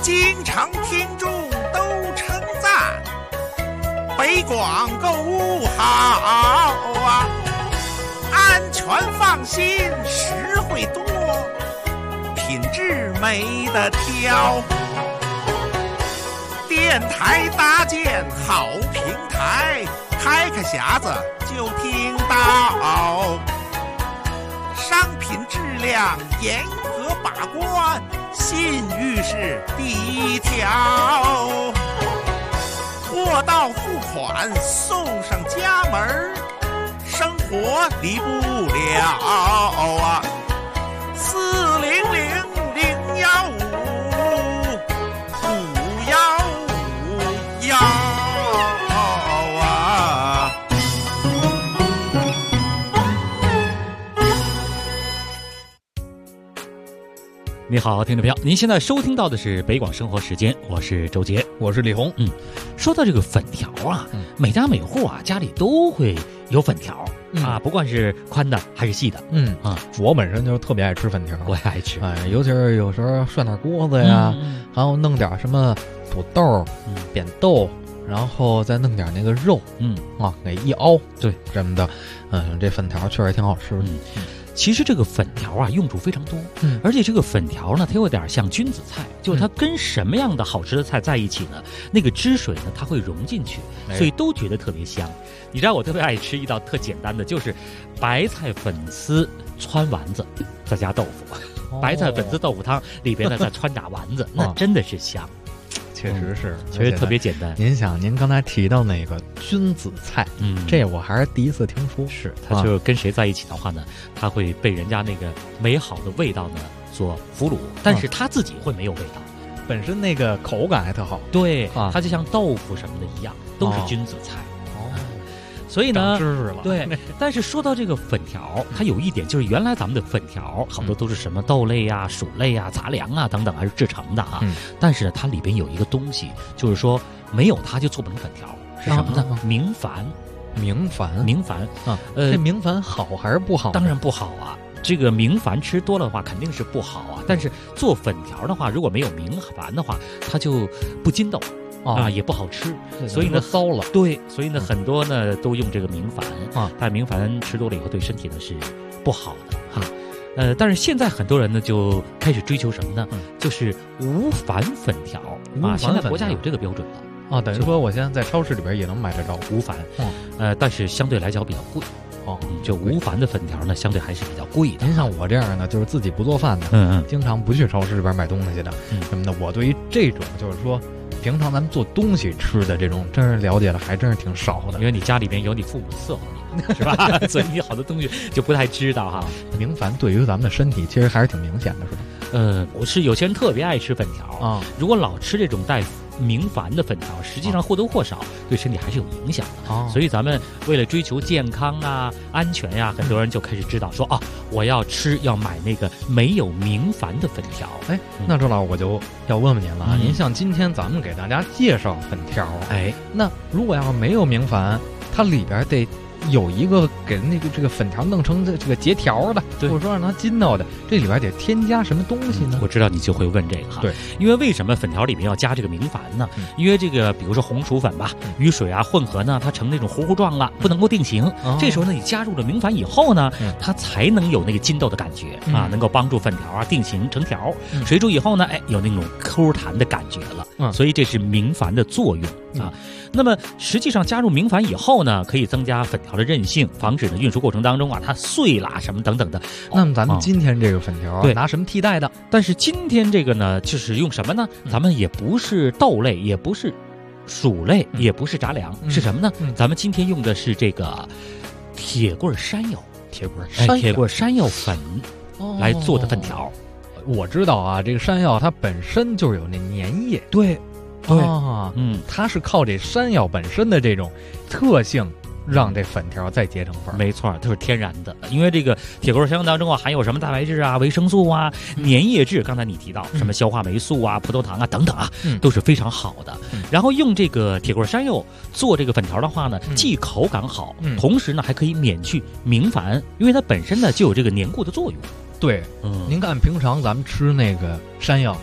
经常听众都称赞北广购物好啊，安全放心，实惠多，品质没得挑。电台搭建好平台，开开匣子就听到，商品质量严格把关，信誉是第一条。货到付款送上家门，生活离不了啊！400-015-515啊！ 你好，听众朋友，您现在收听到的是北广生活时间，我是周杰， 我是李红。 说到这个粉条啊，每家每户啊家里都会有粉条啊，不管是宽的还是细的。 我本身就特别爱吃粉条， 我也爱吃。 尤其是有时候涮点锅子呀，还有弄点什么土豆、扁豆，然后再弄点那个肉，给一熬， 对， 什么的，这粉条确实挺好吃的。 其实这个粉条啊用处非常多，而且这个粉条呢，它有点像君子菜，就是它跟什么样的好吃的菜在一起呢，那个汁水呢它会融进去，所以都觉得特别香。你知道我特别爱吃一道特简单的，就是白菜粉丝汆丸子，再加豆腐，白菜粉丝豆腐汤里边呢再汆打丸子，那真的是香。 确实是， 确实特别简单。 您想，您刚才提到那个君子菜，这我还是第一次听说。 是，它就跟谁在一起的话呢，它会被人家那个美好的味道呢所俘虏，但是它自己会没有味道， 本身那个口感还特好。 对，它就像豆腐什么的一样，都是君子菜。所以呢， 长知识了。 对，但是说到这个粉条，它有一点就是，原来咱们的粉条好多都是什么豆类啊、薯类啊、杂粮啊等等，还是制成的啊。但是呢，它里边有一个东西，就是说没有它就做不成粉条，是什么呢？明矾。明矾啊， 这明矾好还是不好？ 当然不好啊。这个明矾吃多了的话，肯定是不好啊。但是做粉条的话，如果没有明矾的话，它就不筋道。也不好吃，所以呢糟了。 对，所以呢很多呢都用这个明矾但明矾吃多了以后对身体呢是不好的但是现在很多人呢就开始追求什么呢？就是无矾粉条现在国家有这个标准了等于说我现在在超市里边也能买得着无矾但是相对来讲比较贵就无矾的粉条呢相对还是比较贵的。 您像我这样的就是自己不做饭的经常不去超市里边买东西的什么的，我对于这种就是说平常咱们做东西吃的这种，真是了解的还真是挺少的。 因为你家里边有你父母伺候你，是吧？所以你好多东西就不太知道哈。 明矾对于咱们的身体其实还是挺明显的，是吧？ 我是有些人特别爱吃粉条如果老吃这种带明矾的粉条，实际上或多或少对身体还是有影响的所以咱们为了追求健康啊、安全呀很多人就开始知道说我要买那个没有明矾的粉条。 那周老师我就要问问您了您像今天咱们给大家介绍粉条那如果要是没有明矾，它里边得有一个给那个这个粉条弄成这个结条的，或者说让它筋道的，这里边得添加什么东西呢？ 我知道你就会问这个哈。对，因为为什么粉条里面要加这个明矾呢？因为这个比如说红薯粉吧，与水混合呢，它成那种糊糊状了，不能够定型。这时候呢，你加入了明矾以后呢，它才能有那个筋道的感觉能够帮助粉条定型成条。水煮以后呢，有那种抠弹的感觉了。所以这是明矾的作用那么实际上加入明矾以后呢，可以增加粉条的韧性，防止呢运输过程当中它碎啦什么等等的。 那么咱们今天这个粉条拿什么替代的？ 但是今天这个呢，就是用什么呢？咱们也不是豆类，也不是薯类，也不是杂粮，是什么呢？咱们今天用的是这个铁棍山药，铁棍山药粉来做的粉条。 我知道这个山药它本身就有那粘液。对，它是靠这山药本身的这种特性让这粉条再结成粉。 没错，它是天然的。因为这个铁棍山药当中含有什么蛋白质维生素粘液质，刚才你提到什么消化酶素葡萄糖等等都是非常好的。然后用这个铁棍山药做这个粉条的话呢，既口感好，同时呢还可以免去明矾，因为它本身呢就有这个粘固的作用。 对，您看平常咱们吃那个山药，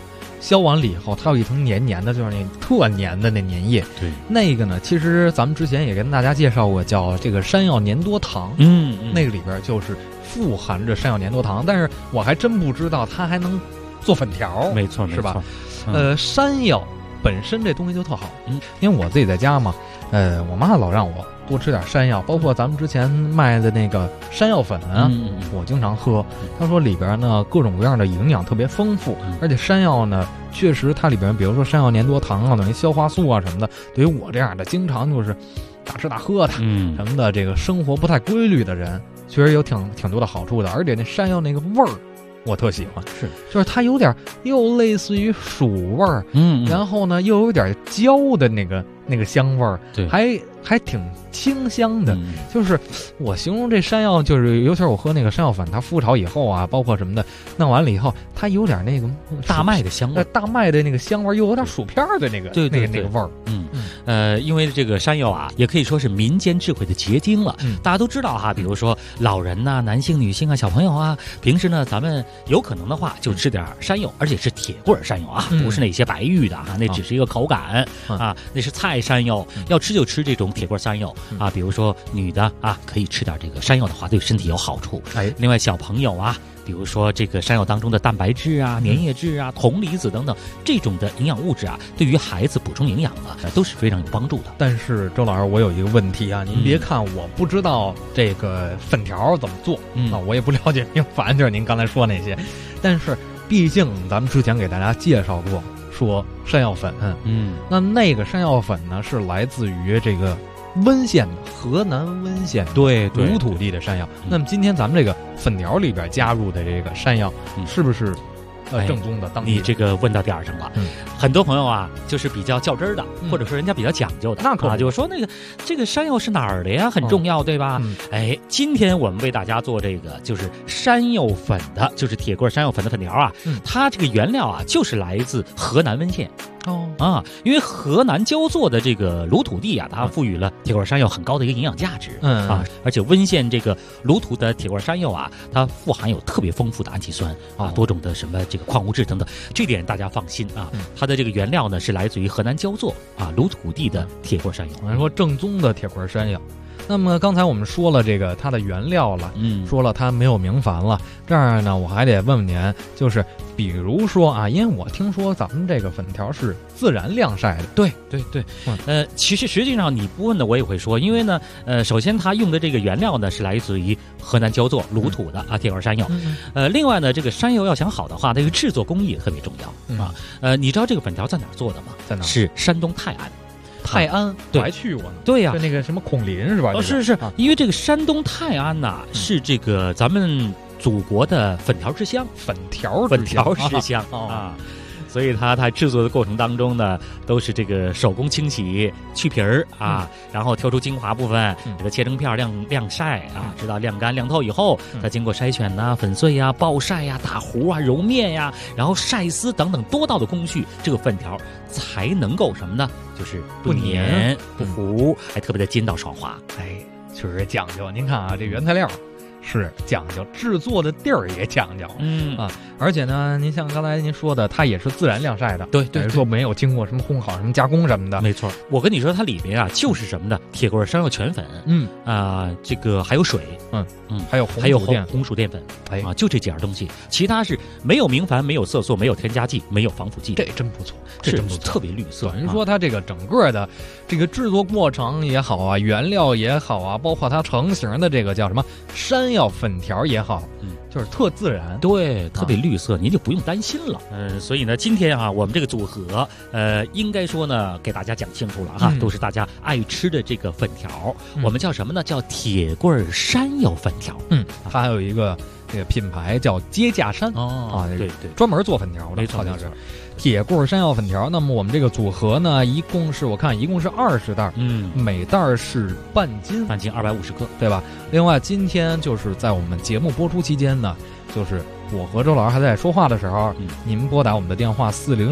削完了以后，它有一层黏黏的，就是那特黏的那粘液。 对， 那个呢，其实咱们之前也跟大家介绍过，叫这个山药粘多糖。那个里边就是富含着山药粘多糖，但是我还真不知道它还能做粉条。 没错， 是吧？山药本身这东西就特好。因为我自己在家嘛，我妈老让我多吃点山药，包括咱们之前卖的那个山药粉啊，我经常喝。她说里边呢各种各样的营养特别丰富，而且山药呢确实它里边，比如说山药粘多糖啊，等于消化素啊什么的，对于我这样的经常就是大吃大喝的，什么的这个生活不太规律的人，确实有挺多的好处的。而且那山药那个味儿我特喜欢，就是它有点又类似于薯味儿，然后呢又有点椒的那个香味儿， 对， 还挺清香的。就是我形容这山药，就是尤其是我喝那个山药粉，它覆炒以后啊，包括什么的，弄完了以后，它有点那个大麦的香味， 大麦的那个香味，又有点薯片的那个那个味儿。 因为这个山药啊，也可以说是民间智慧的结晶了。大家都知道哈，比如说老人呐、男性、女性啊、小朋友啊，平时呢咱们有可能的话就吃点山药，而且是铁棍山药啊，不是那些白玉的啊，那只是一个口感啊，那是菜山药，要吃就吃这种铁棍山药啊。比如说女的啊，可以吃点这个山药的话，对身体有好处。另外小朋友啊，比如说这个山药当中的蛋白质啊、粘液质啊、铜离子等等这种的营养物质啊，对于孩子补充营养啊，都是非常有帮助的。 但是周老师，我有一个问题啊，您别看我不知道这个粉条怎么做，我也不了解明矾，就是您刚才说那些，但是毕竟咱们之前给大家介绍过，说山药粉，那个山药粉呢是来自于这个温县的河南温县对鲁土地的山药。那么今天咱们这个粉条里边加入的这个山药，是不是正宗的当地？ 你这个问到点儿上了。很多朋友啊，就是比较较真儿的，或者说人家比较讲究的， 那可就是说这个山药是哪儿的呀，很重要，对吧？今天我们为大家做这个就是山药粉的，就是铁棍山药粉的粉条啊，它这个原料啊就是来自河南温县。因为河南焦作的这个鲁土地啊，它赋予了铁棍山药很高的一个营养价值。而且温县这个鲁土的铁棍山药啊，它富含有特别丰富的氨基酸啊，多种的什么这个矿物质等等，这点大家放心啊。它的这个原料呢是来自于河南焦作啊鲁土地的铁棍山药。 我们说正宗的铁棍山药。那么刚才我们说了这个它的原料了，说了它没有明矾了，这样呢我还得问问您，就是比如说啊，因为我听说咱们这个粉条是自然晾晒的。 对，其实实际上你不问的我也会说，因为呢首先它用的这个原料呢是来自于河南焦作鲁土的啊铁棍山药。另外呢这个山药要想好的话，这个制作工艺也特别重要啊。你知道这个粉条在哪儿做的吗？ 在哪儿？ 是山东泰安。 泰安我还去过呢。 对呀， 就那个什么孔林是吧？ 是，因为这个山东泰安呐，是这个咱们祖国的粉条之乡，粉条之乡啊。所以它制作的过程当中呢，都是这个手工清洗、去皮儿啊，然后挑出精华部分，给它切成片晾晒啊，直到晾干晾透以后，再经过筛选呐、粉碎呀、暴晒呀、打糊啊、揉面呀，然后晒丝等等多道的工序，这个粉条才能够什么呢？就是不粘不糊，还特别的筋道爽滑。 确实讲究。您看啊，这原材料是讲究，制作的地儿也讲究，而且呢，您像刚才您说的，它也是自然晾晒的， 对， 说没有经过什么烘烤、什么加工什么的， 没错。我跟你说，它里边啊就是什么呢？铁棍山药全粉，这个还有水， 还有红薯淀粉，就这几样东西，其他是没有明矾、没有色素、没有添加剂、没有防腐剂， 这真不错， 特别绿色。 等于说它这个整个的这个制作过程也好啊，原料也好啊，包括它成型的这个叫什么山药粉条也好，就是特自然， 对，特别绿色，您就不用担心了。所以呢，今天啊，我们这个组合，应该说呢，给大家讲清楚了哈，都是大家爱吃的这个粉条，我们叫什么呢？叫铁棍山药粉条。 它还有一个这个品牌叫接架山对， 专门做粉条的，好像是铁棍山药粉条。那么我们这个组合呢，一共是20袋，每袋是半斤 250克， 对吧？另外今天就是在我们节目播出期间呢，就是我和周老师还在说话的时候，您拨打我们的电话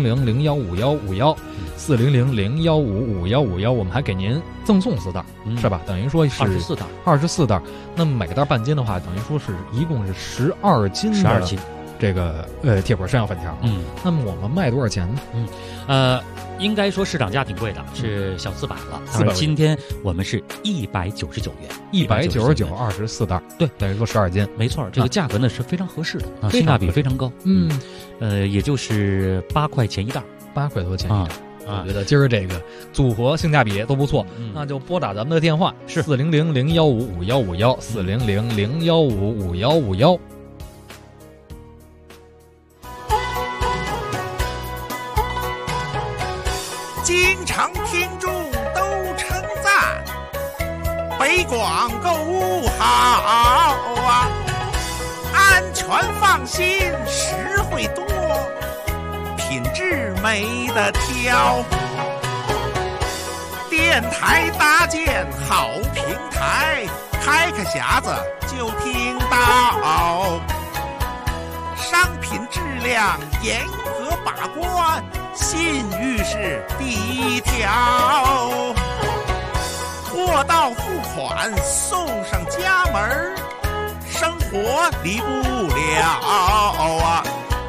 400-015151，400-01555151，我们还给您赠送4袋，是吧？等于说是24袋。那么每个袋半斤的话，等于说是一共是12斤这个铁棍山药粉条。那么我们卖多少钱呢？应该说市场价挺贵的，是小400了。400，今天我们是199元 ，199，24袋，对，等于说12斤， 没错。这个价格呢是非常合适的，性价比非常高。也就是8块钱一袋 ，8块多钱一袋。我觉得今儿这个组合性价比都不错，那就拨打咱们的电话是400-015-5151，400-015-5151。 经常听众都称赞北广购物好啊，安全放心，实惠多，品质没得挑。电台搭建好平台，开个匣子就听到，商品质量严格把关，信誉是第一条，货到付款送上家门，生活离不了啊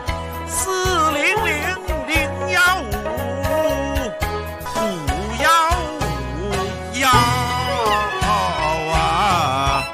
！400-015-5151啊！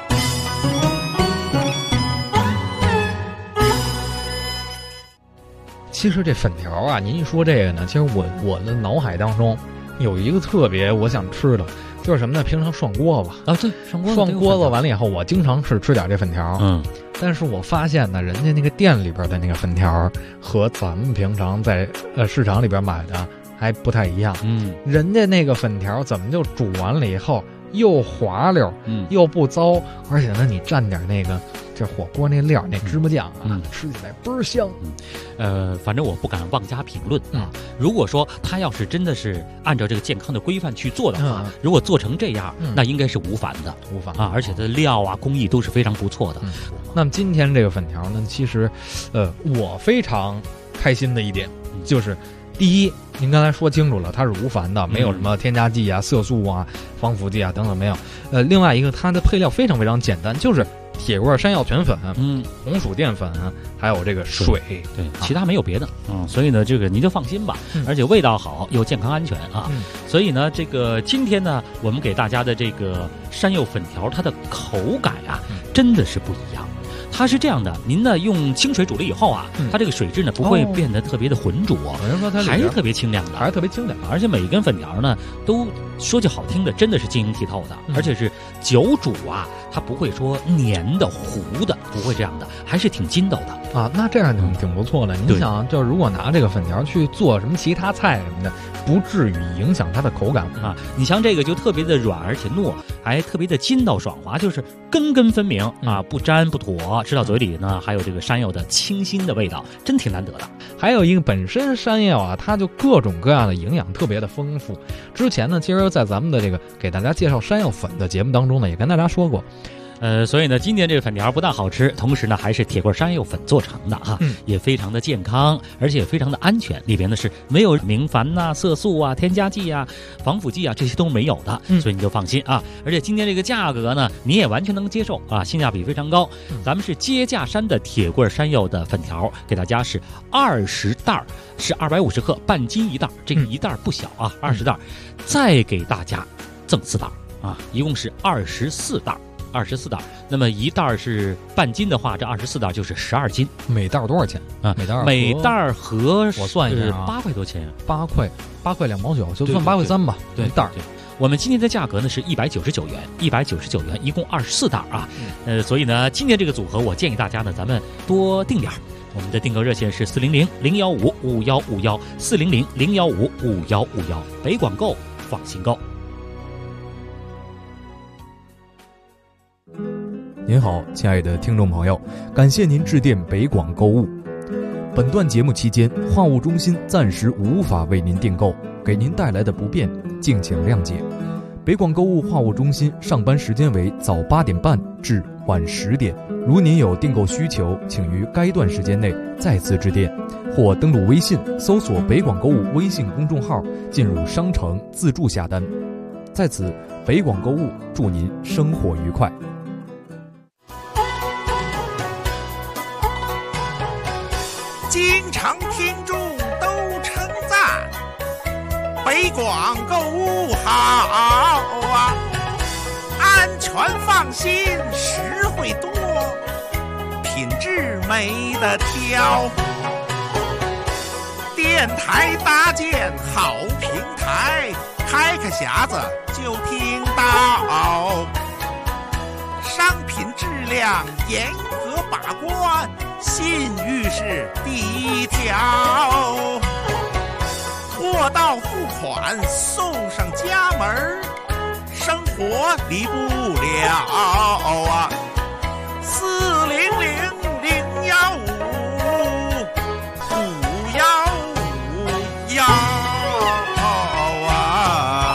其实这粉条啊，您一说这个呢，其实我的脑海当中有一个特别我想吃的，就是什么呢？平常涮锅子啊，对，涮锅子完了以后，我经常是吃点这粉条。但是我发现呢，人家那个店里边的那个粉条和咱们平常在市场里边买的还不太一样。人家那个粉条怎么就煮完了以后又滑溜，又不糟，而且呢，你蘸点那个这火锅那料，那芝麻酱啊，吃起来倍儿香。 反正我不敢妄加评论啊。如果说他要是真的是按照这个健康的规范去做的话，如果做成这样，那应该是无反啊，而且它的料啊工艺都是非常不错的。 那么今天这个粉条呢，其实我非常开心的一点就是，第一，您刚才说清楚了，它是无钒的，没有什么添加剂啊、色素啊、防腐剂啊等等没有。另外一个，它的配料非常非常简单，就是铁棍山药全粉，红薯淀粉，还有这个水， 对，其他没有别的。所以呢，这个您就放心吧，而且味道好又健康安全啊。所以呢，这个今天呢，我们给大家的这个山药粉条，它的口感啊，真的是不一样。它是这样的，您呢用清水煮了以后啊，它这个水质呢不会变得特别的浑浊，还是特别清凉的， 还是特别清凉。 而且每一根粉条呢，都说句好听的，真的是晶莹剔透的，而且是久煮啊，它不会说黏的糊的，不会这样的，还是挺筋斗的啊。那这样挺不错的。你想，就如果拿这个粉条去做什么其他菜什么的，不至于影响它的口感啊。你像这个就特别的软而且糯，还特别的筋道爽滑，就是根根分明啊，不粘不坨。吃到嘴里呢，还有这个山药的清新的味道，真挺难得的。 还有一个本身山药啊，它就各种各样的营养特别的丰富。之前呢，其实在咱们的这个给大家介绍山药粉的节目当中呢，也跟大家说过。 所以呢，今天这个粉条不但好吃，同时呢还是铁棍山药粉做成的哈，也非常的健康，而且也非常的安全。里边呢是没有明矾呐、色素啊、添加剂啊、防腐剂啊，这些都没有的，所以你就放心啊。而且今天这个价格呢，你也完全能接受啊，性价比非常高。咱们是接架山的铁棍山药的粉条，给大家是20袋，是250克，半斤一袋，这个一袋不小啊，20袋，再给大家赠4袋啊，一共是24袋。24袋，那么一袋是半斤的话，这24袋就是12斤。 每袋多少钱啊？ 每袋合我算一下啊 ，8块多钱 ，8块2毛9，就算8块3吧。 对，一袋。我们今天的价格呢是199元，199元，一共24袋啊。所以呢，今天这个组合，我建议大家呢，咱们多订点。我们的订购热线是400-015-5151，400-015-5151，北广购，放心购。 您好，亲爱的听众朋友，感谢您致电北广购物。本段节目期间，话务中心暂时无法为您订购，给您带来的不便，敬请谅解。北广购物话务中心上班时间为早8点半至晚10点，如您有订购需求，请于该段时间内再次致电，或登录微信搜索北广购物微信公众号，进入商城自助下单。在此，北广购物祝您生活愉快。 经常听众都称赞，北广购物好啊，安全放心，实惠多，品质没得挑。电台搭建好平台，开个匣子就听到，商品质量严格把关，信誉是第一条。货到付款送上家门，生活离不了啊！400-015-515啊！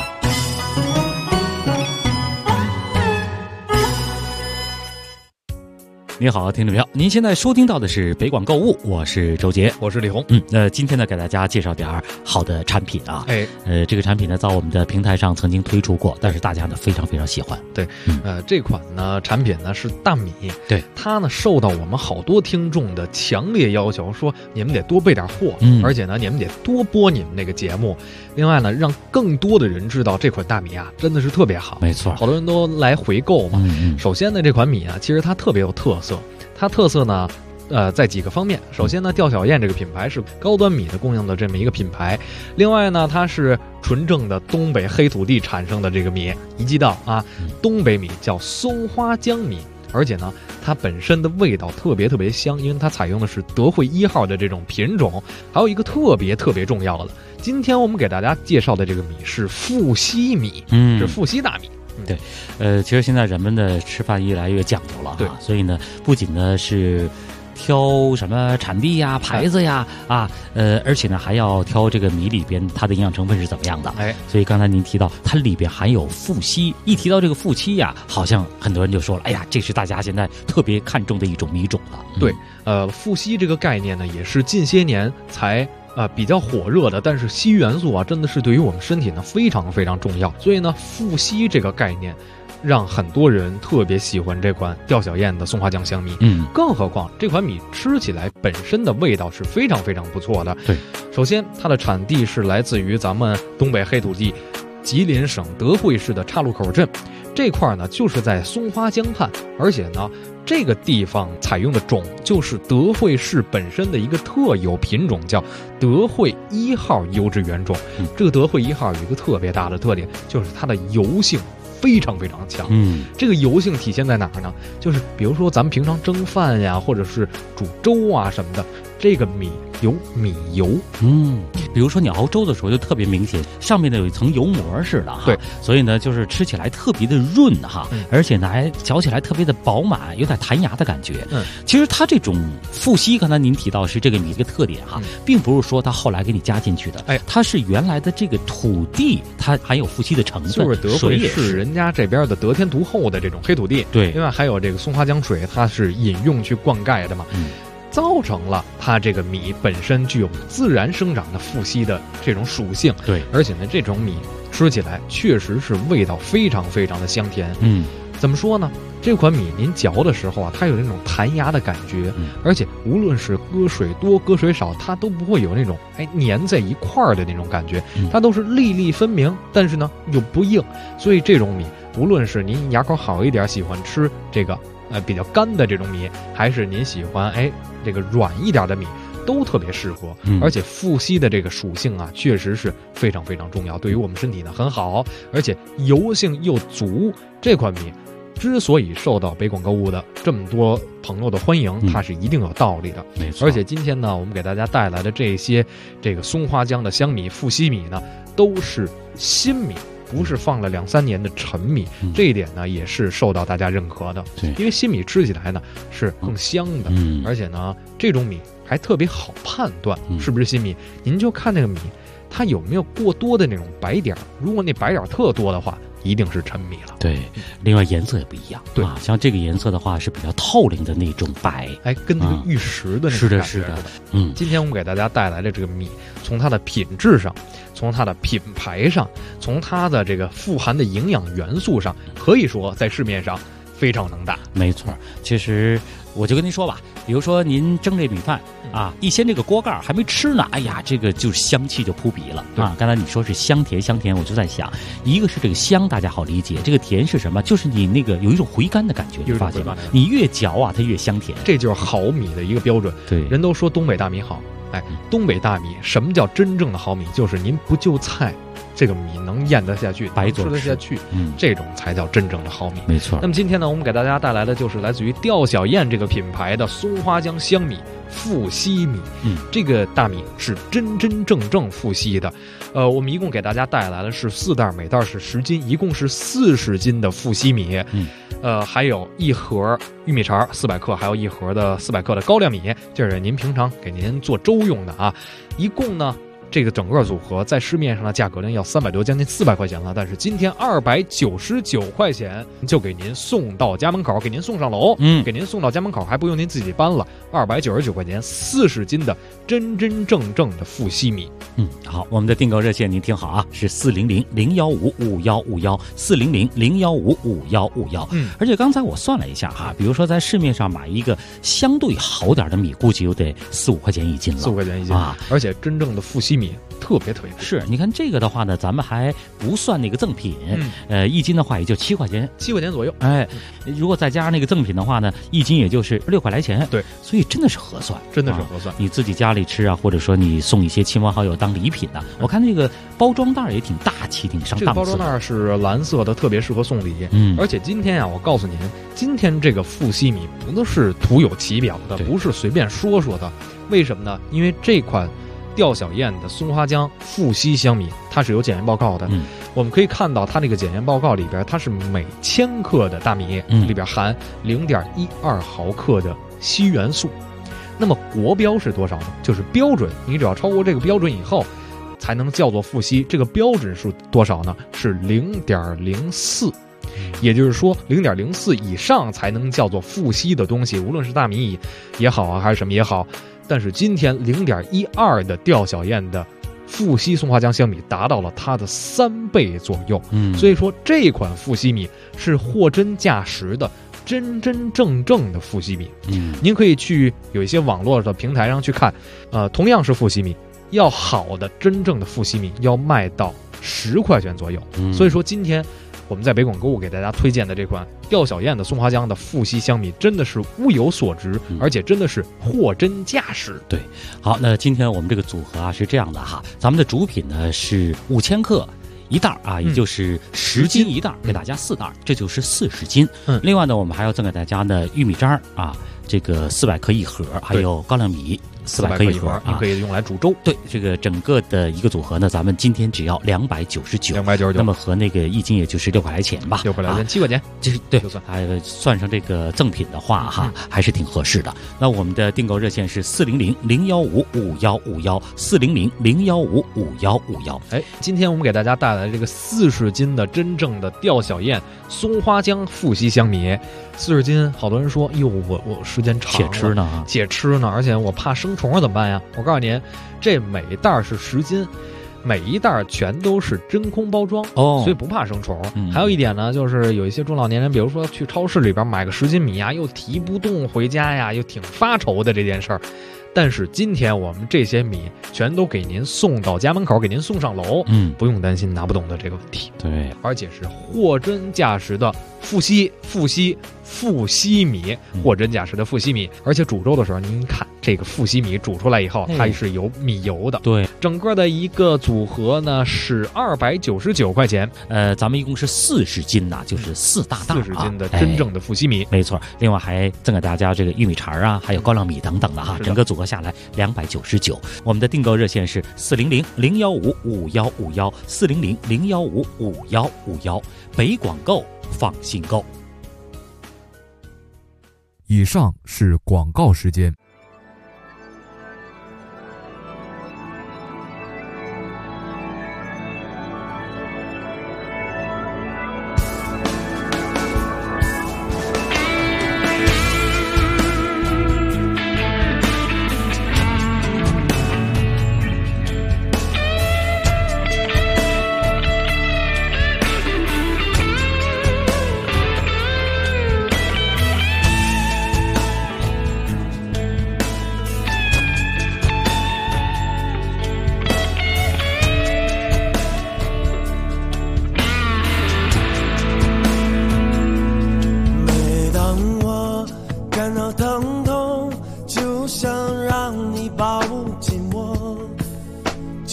你好，听众朋友，您现在收听到的是北广购物，我是周杰， 我是李红。 今天呢，给大家介绍点好的产品啊。这个产品呢，在我们的平台上曾经推出过，但是大家呢非常非常喜欢。 对，这款呢产品呢是大米， 对， 它呢受到我们好多听众的强烈要求，说你们得多备点货，而且呢你们得多播你们那个节目。另外呢，让更多的人知道这款大米啊真的是特别好。 没错， 好多人都来回购嘛。首先呢，这款米啊，其实它特别有特色。它特色呢，在几个方面。首先呢，吊小燕这个品牌是高端米的供应的这么一个品牌。另外呢，它是纯正的东北黑土地产生的这个米。一记到啊，东北米叫松花江米，而且呢，它本身的味道特别特别香，因为它采用的是德惠1号的这种品种。还有一个特别特别重要的，今天我们给大家介绍的这个米是富硒米，是富硒大米。 对，其实现在人们的吃饭越来越讲究了，对，所以呢，不仅呢是挑什么产地呀、牌子呀而且呢还要挑这个米里边它的营养成分是怎么样的。所以刚才您提到它里边含有富硒，一提到这个富硒呀，好像很多人就说了，哎呀，这是大家现在特别看重的一种米种了。 对，富硒这个概念呢，也是近些年才比较火热的，但是硒元素啊，真的是对于我们身体呢非常非常重要。所以呢，富硒这个概念，让很多人特别喜欢这款吊小燕的松花江香米。更何况这款米吃起来本身的味道是非常非常不错的。 对， 首先它的产地是来自于咱们东北黑土地吉林省德惠市的岔路口镇，这块呢就是在松花江畔，而且呢，这个地方采用的种就是德惠市本身的一个特有品种，叫德惠1号优质原种。这个德惠1号有一个特别大的特点，就是它的油性非常非常强。这个油性体现在哪儿呢？就是比如说咱们平常蒸饭呀，或者是煮粥啊什么的，这个米有米油。 比如说你熬粥的时候就特别明显，上面呢有一层油膜似的哈。 对， 所以呢就是吃起来特别的润哈，而且呢还嚼起来特别的饱满，有点弹牙的感觉。其实它这种富硒，刚才您提到是这个米一个特点哈，并不是说它后来给你加进去的，它是原来的这个土地它含有富硒的成分， 就是德惠市人家这边的得天独厚的这种黑土地。 对， 另外还有这个松花江水，它是饮用去灌溉的嘛。造成了它这个米本身具有自然生长的富硒的这种属性。 对， 而且呢，这种米吃起来确实是味道非常非常的香甜。怎么说呢？这款米您嚼的时候啊，它有那种弹牙的感觉，而且无论是搁水多搁水少，它都不会有那种粘在一块儿的那种感觉，它都是粒粒分明，但是呢又不硬。所以这种米，无论是您牙口好一点，喜欢吃这个比较干的这种米，还是您喜欢这个软一点的米，都特别适合。而且富硒的这个属性啊，确实是非常非常重要，对于我们身体呢很好，而且油性又足。这款米之所以受到北广购物的这么多朋友的欢迎，它是一定有道理的。 没错。 而且今天呢，我们给大家带来的这些这个松花江的香米、富硒米呢，都是新米，不是放了2-3年的陈米。这一点呢，也是受到大家认可的。 对， 因为新米吃起来呢是更香的，而且呢，这种米还特别好判断是不是新米。您就看那个米，它有没有过多的那种白点，如果那白点特多的话，一定是陈米了。 对，另外颜色也不一样。 对像这个颜色的话是比较透亮的那种白， 跟那个玉石的那种是的，是的。 今天我们给大家带来的这个米，从它的品质上，从它的品牌上，从它的这个富含的营养元素上，可以说在市面上非常能打。 没错，其实我就跟您说吧，比如说您蒸这米饭， 啊，一掀这个锅盖还没吃呢，哎呀，这个就是香气就扑鼻了啊！刚才你说是香甜，我就在想，一个是这个香，大家好理解，这个甜是什么？就是你那个有一种回甘的感觉，你发现吗？你越嚼啊，它越香甜， 这就是好米的一个标准。 对， 人都说东北大米好，哎，东北大米什么叫真正的好米？就是您不就菜，这个米能咽得下去， 白吃得下去，这种才叫真正的好米。 没错。 那么今天呢，我们给大家带来的就是来自于吊小燕这个品牌的松花江香米富硒米。这个大米是真正富硒的。我们一共给大家带来的是4袋，每袋是10斤，一共是40斤的富硒米。还有一盒玉米肠400克，还有一盒的400克的高粱米，这是您平常给您做粥用的啊。一共呢，这个整个组合在市面上的价格呢要300多，将近400块钱了。但是今天299块钱就给您送到家门口，给您送上楼，给您送到家门口，还不用您自己搬了。299块钱，40斤的真正的富硒米。 好，我们的订购热线您听好啊，是400-015-5151，400-015-5151。而且刚才我算了一下哈，比如说在市面上买一个相对好点的米，估计又得4-5块钱一斤了 ，4-5块钱一斤啊！而且真正的富硒米特别特别是，你看这个的话呢，咱们还不算那个赠品，一斤的话也就7块钱 ，7块钱左右。 哎，如果再加上那个赠品的话呢，一斤也就是6块来钱。 对， 所以真的是合算， 真的是合算。 你自己家里吃啊，或者说你送一些亲朋好友当礼品的，我看这个包装袋也挺大气，挺上档次。 这个包装袋是蓝色的，特别适合送礼。而且今天啊，我告诉您，今天这个富硒米不是徒有其表的，不是随便说的。为什么呢？因为这款吊小燕的松花江富硒香米，它是有检验报告的。我们可以看到它那个检验报告里边，它是每1000克的大米里边含0.12毫克的硒元素。那么国标是多少呢？就是标准，你只要超过这个标准以后，才能叫做富硒。这个标准是多少呢？是0.04。也就是说，0.04以上才能叫做富硒的东西，无论是大米也好啊，还是什么也好。但是今天0.12的吊小燕的富硒松花江香米达到了它的3倍左右。所以说这款富硒米是货真价实的。真正的富硒米，您可以去有一些网络的平台上去看，同样是富硒米，要好的真正的富硒米要卖到10块钱左右。所以说今天我们在北广购物给大家推荐的这款吊小燕的松花江的富硒香米，真的是物有所值，而且真的是货真价实。 对，好，那今天我们这个组合啊是这样的哈，咱们的主品呢是5000克。1袋啊，也就是10斤1袋，给大家4袋，这就是40斤。另外呢，我们还要赠给大家呢玉米渣啊，这个400克一盒，还有高粱米400克一盒， 你可以用来煮粥。 对，这个整个的一个组合呢，咱们今天只要299，那么和那个一斤也就是6块来钱吧 ，6块来钱，7块钱， 这是对，还算上这个赠品的话哈，还是挺合适的。那我们的订购热线是400-015-5151，400-015-5151。 哎，今天我们给大家带来这个40斤的真正的吊小燕松花江富硒香米，40斤，好多人说，哟，我时间长了，且吃呢，而且我怕生虫怎么办呀？我告诉您，这每袋是10斤，每一袋全都是真空包装所以不怕生虫。还有一点呢，就是有一些中老年人，比如说去超市里边买个10斤米呀，又提不动回家呀，又挺发愁的这件事儿。但是今天我们这些米全都给您送到家门口，给您送上楼，不用担心拿不动的这个问题。 对， 而且是货真价实的富硒米，货真价实的富硒米。而且煮粥的时候，您看这个富硒米煮出来以后，它是有米油的。 对， 整个的一个组合呢是299块钱。 咱们一共是40斤呐，就是4大袋 ，40斤的真正的富硒米， 没错。另外还赠给大家这个玉米肠啊，还有高粱米等等的哈，整个组合下来299。我们的订购热线是400-015-5151，400-015-5151，北广购放心购。 以上是广告时间。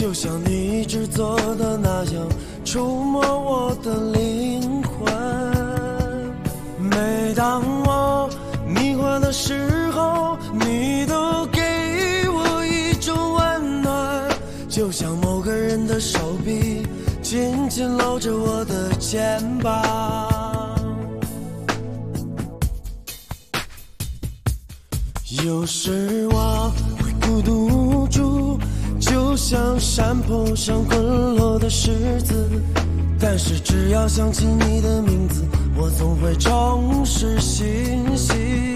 就像你制作的那样触摸我的灵魂。每当我迷惑的时候，你都给我一种温暖，就像某个人的手臂紧紧搂着我的肩膀。有时我会孤独无助，就像山坡上滚落的石子，但是只要想起你的名字，我总会重拾信心。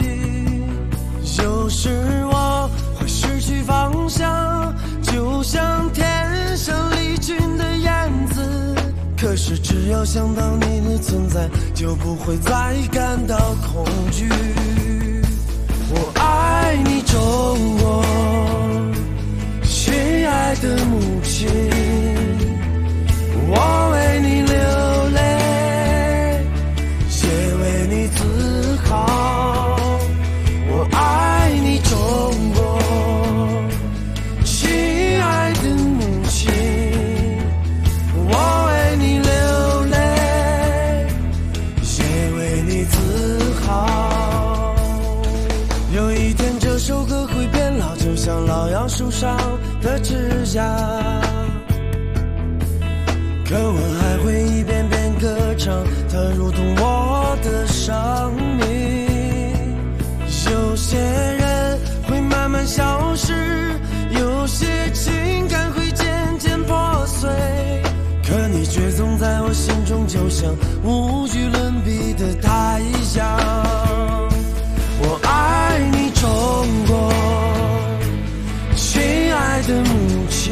有时我会失去方向，就像天上离群的燕子，可是只要想到你的存在，就不会再感到恐惧。我爱你中国，亲爱的母亲，我为你流泪，也为你自豪。我爱你中国，亲爱的母亲，我为你流泪，也为你自豪。有一天这首歌会变老，就像老杨树上的枝桠，可我还会一遍遍歌唱，它如同我的生命。有些人会慢慢消失，有些情感会渐渐破碎，可你却总在我心中，就像无与伦比的太阳。我爱你中国，亲爱的母亲，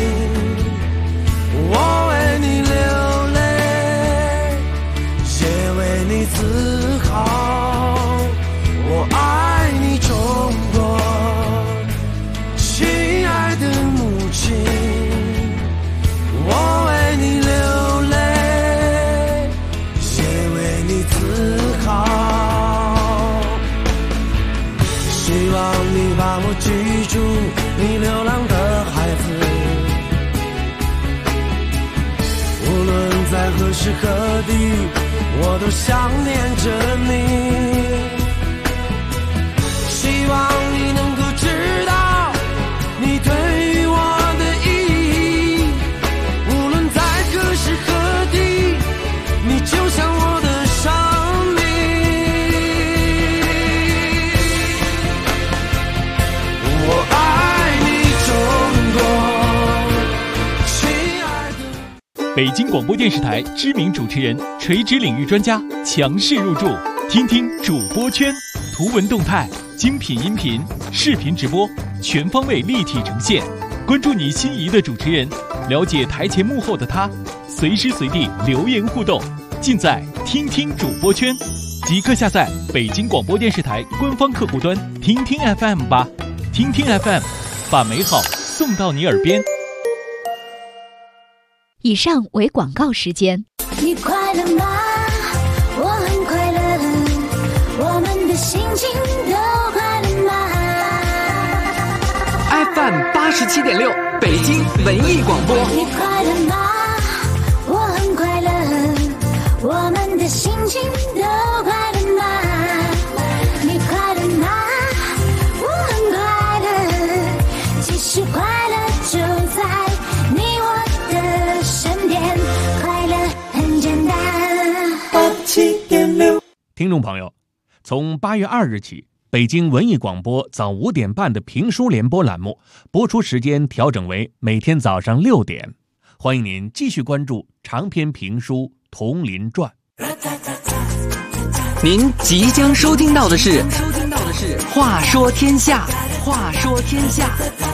我为你流泪，也为你自豪。我爱你中国，亲爱的母亲，我为你流泪，也为你自豪。希望你把我记住，你流浪的孩子，无论在何时何地，我都想念着你。希望你能够知道你对于我的意义，无论在何时何地，你就像我的生命。我爱你中国，亲爱的。 北京广播电视台知名主持人、垂直领域专家强势入驻，听听主播圈，图文动态、精品音频、视频直播，全方位立体呈现。关注你心仪的主持人，了解台前幕后的他，随时随地留言互动，尽在听听主播圈。即刻下载北京广播电视台官方客户端听听 FM 吧。听听 FM， 把美好送到你耳边。 以上为广告时间。 你快乐吗？我很快乐，我们的心情都快乐吗？ FM 87.6，北京文艺广播。 你快乐吗？我很快乐，我们的心情都快乐吗？你快乐吗？我很快乐，其实快乐就在你我的身边，快乐很简单。87.6， 听众朋友，从8月2日起，北京文艺广播早5点半的评书联播栏目播出时间调整为每天早上6点，欢迎您继续关注长篇评书《铜林传》。 您即将收听到的是《话说天下》，话说天下。